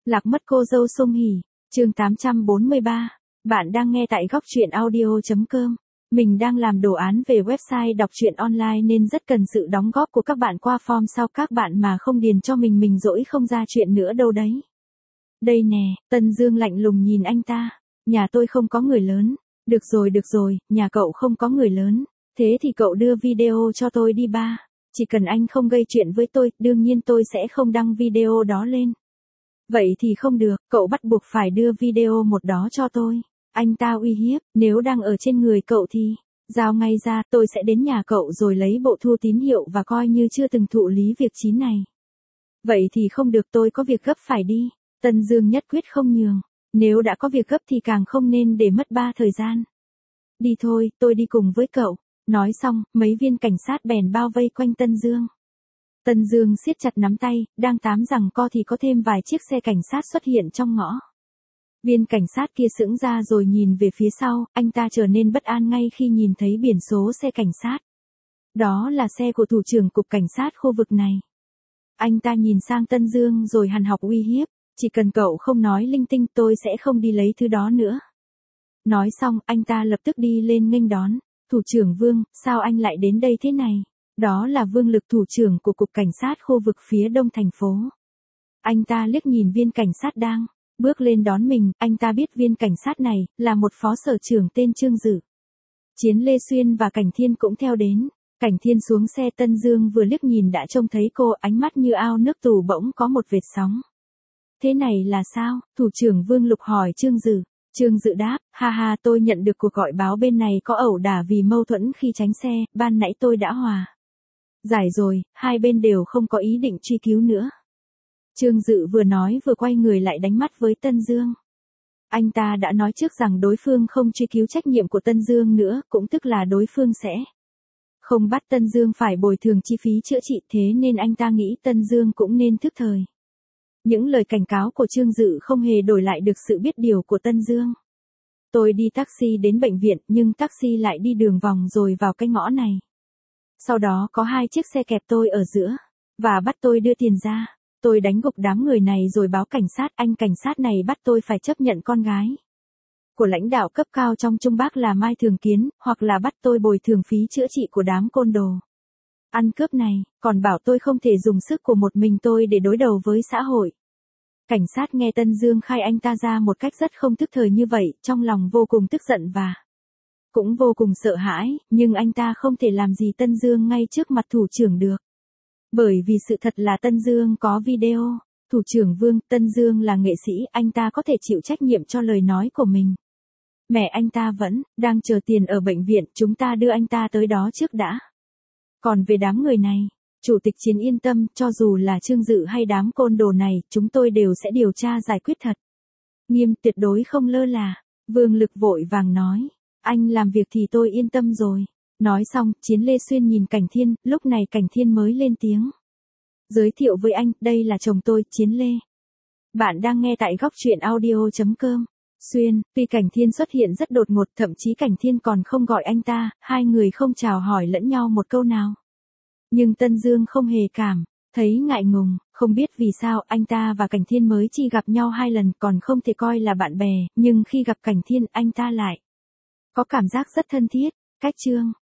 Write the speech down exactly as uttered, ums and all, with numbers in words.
Lạc mất cô dâu Song Hỷ, chương tám trăm bốn mươi ba. Bạn đang nghe tại góc truyện audio chấm com. Mình đang làm đồ án về website đọc truyện online nên rất cần sự đóng góp của các bạn qua form sau các bạn mà không điền cho mình mình dỗi không ra chuyện nữa đâu đấy. Đây nè, Tân Dương lạnh lùng nhìn anh ta. Nhà tôi không có người lớn. Được rồi được rồi, nhà cậu không có người lớn. Thế thì cậu đưa video cho tôi đi ba. Chỉ cần anh không gây chuyện với tôi, đương nhiên tôi sẽ không đăng video đó lên. Vậy thì không được, cậu bắt buộc phải đưa video một đó cho tôi. Anh ta uy hiếp, nếu đang ở trên người cậu thì, giao ngay ra, tôi sẽ đến nhà cậu rồi lấy bộ thu tín hiệu và coi như chưa từng thụ lý việc chín này. Vậy thì không được, tôi có việc gấp phải đi. Tân Dương nhất quyết không nhường. Nếu đã có việc gấp thì càng không nên để mất ba thời gian. Đi thôi, tôi đi cùng với cậu. Nói xong, mấy viên cảnh sát bèn bao vây quanh Tân Dương. Tân Dương siết chặt nắm tay, đang tám giằng co thì có thêm vài chiếc xe cảnh sát xuất hiện trong ngõ. Viên cảnh sát kia sững ra rồi nhìn về phía sau, anh ta trở nên bất an ngay khi nhìn thấy biển số xe cảnh sát. Đó là xe của thủ trưởng cục cảnh sát khu vực này. Anh ta nhìn sang Tân Dương rồi hằn học uy hiếp, chỉ cần cậu không nói linh tinh tôi sẽ không đi lấy thứ đó nữa. Nói xong, anh ta lập tức đi lên nghênh đón. Thủ trưởng Vương, sao anh lại đến đây thế này? Đó là Vương Lực, thủ trưởng của cục cảnh sát khu vực phía đông thành phố. Anh ta liếc nhìn viên cảnh sát đang bước lên đón mình, anh ta biết viên cảnh sát này là một phó sở trưởng tên Trương Dự. Chiến Lê Xuyên và Cảnh Thiên cũng theo đến. Cảnh Thiên xuống xe, Tân Dương vừa liếc nhìn đã trông thấy cô, ánh mắt như ao nước tù bỗng có một vệt sóng. Thế này là sao? Thủ trưởng Vương Lục hỏi Trương Dự. Trương Dự đáp, ha ha, tôi nhận được cuộc gọi báo bên này có ẩu đả vì mâu thuẫn khi tránh xe, ban nãy tôi đã hòa giải rồi, hai bên đều không có ý định truy cứu nữa. Trương Dự vừa nói vừa quay người lại đánh mắt với Tân Dương. Anh ta đã nói trước rằng đối phương không truy cứu trách nhiệm của Tân Dương nữa, cũng tức là đối phương sẽ không bắt Tân Dương phải bồi thường chi phí chữa trị, thế nên anh ta nghĩ Tân Dương cũng nên thức thời. Những lời cảnh cáo của Trương Dự không hề đổi lại được sự biết điều của Tân Dương. Tôi đi taxi đến bệnh viện nhưng taxi lại đi đường vòng rồi vào cái ngõ này. Sau đó có hai chiếc xe kẹp tôi ở giữa và bắt tôi đưa tiền ra. Tôi đánh gục đám người này rồi báo cảnh sát, anh cảnh sát này bắt tôi phải chấp nhận con gái của lãnh đạo cấp cao trong Trung Bắc là Mai Thường Kiến, hoặc là bắt tôi bồi thường phí chữa trị của đám côn đồ ăn cướp này, còn bảo tôi không thể dùng sức của một mình tôi để đối đầu với xã hội. Cảnh sát nghe Tân Dương khai anh ta ra một cách rất không thức thời như vậy, trong lòng vô cùng tức giận và cũng vô cùng sợ hãi, nhưng anh ta không thể làm gì Tân Dương ngay trước mặt thủ trưởng được. Bởi vì sự thật là Tân Dương có video. Thủ trưởng Vương, Tân Dương là nghệ sĩ, anh ta có thể chịu trách nhiệm cho lời nói của mình. Mẹ anh ta vẫn đang chờ tiền ở bệnh viện, chúng ta đưa anh ta tới đó trước đã. Còn về đám người này, Chủ tịch Chiến yên tâm, cho dù là Trương Dự hay đám côn đồ này, chúng tôi đều sẽ điều tra giải quyết thật nghiêm, tuyệt đối không lơ là. Vương Lực vội vàng nói, anh làm việc thì tôi yên tâm rồi. Nói xong, Chiến Lê Xuyên nhìn Cảnh Thiên, lúc này Cảnh Thiên mới lên tiếng. Giới thiệu với anh, đây là chồng tôi, Chiến Lê. Bạn đang nghe tại góc truyện audio chấm com. Xuyên, tuy Cảnh Thiên xuất hiện rất đột ngột, thậm chí Cảnh Thiên còn không gọi anh ta, hai người không chào hỏi lẫn nhau một câu nào. Nhưng Tân Dương không hề cảm thấy ngại ngùng, không biết vì sao anh ta và Cảnh Thiên mới chỉ gặp nhau hai lần còn không thể coi là bạn bè, nhưng khi gặp Cảnh Thiên anh ta lại có cảm giác rất thân thiết. Cách chương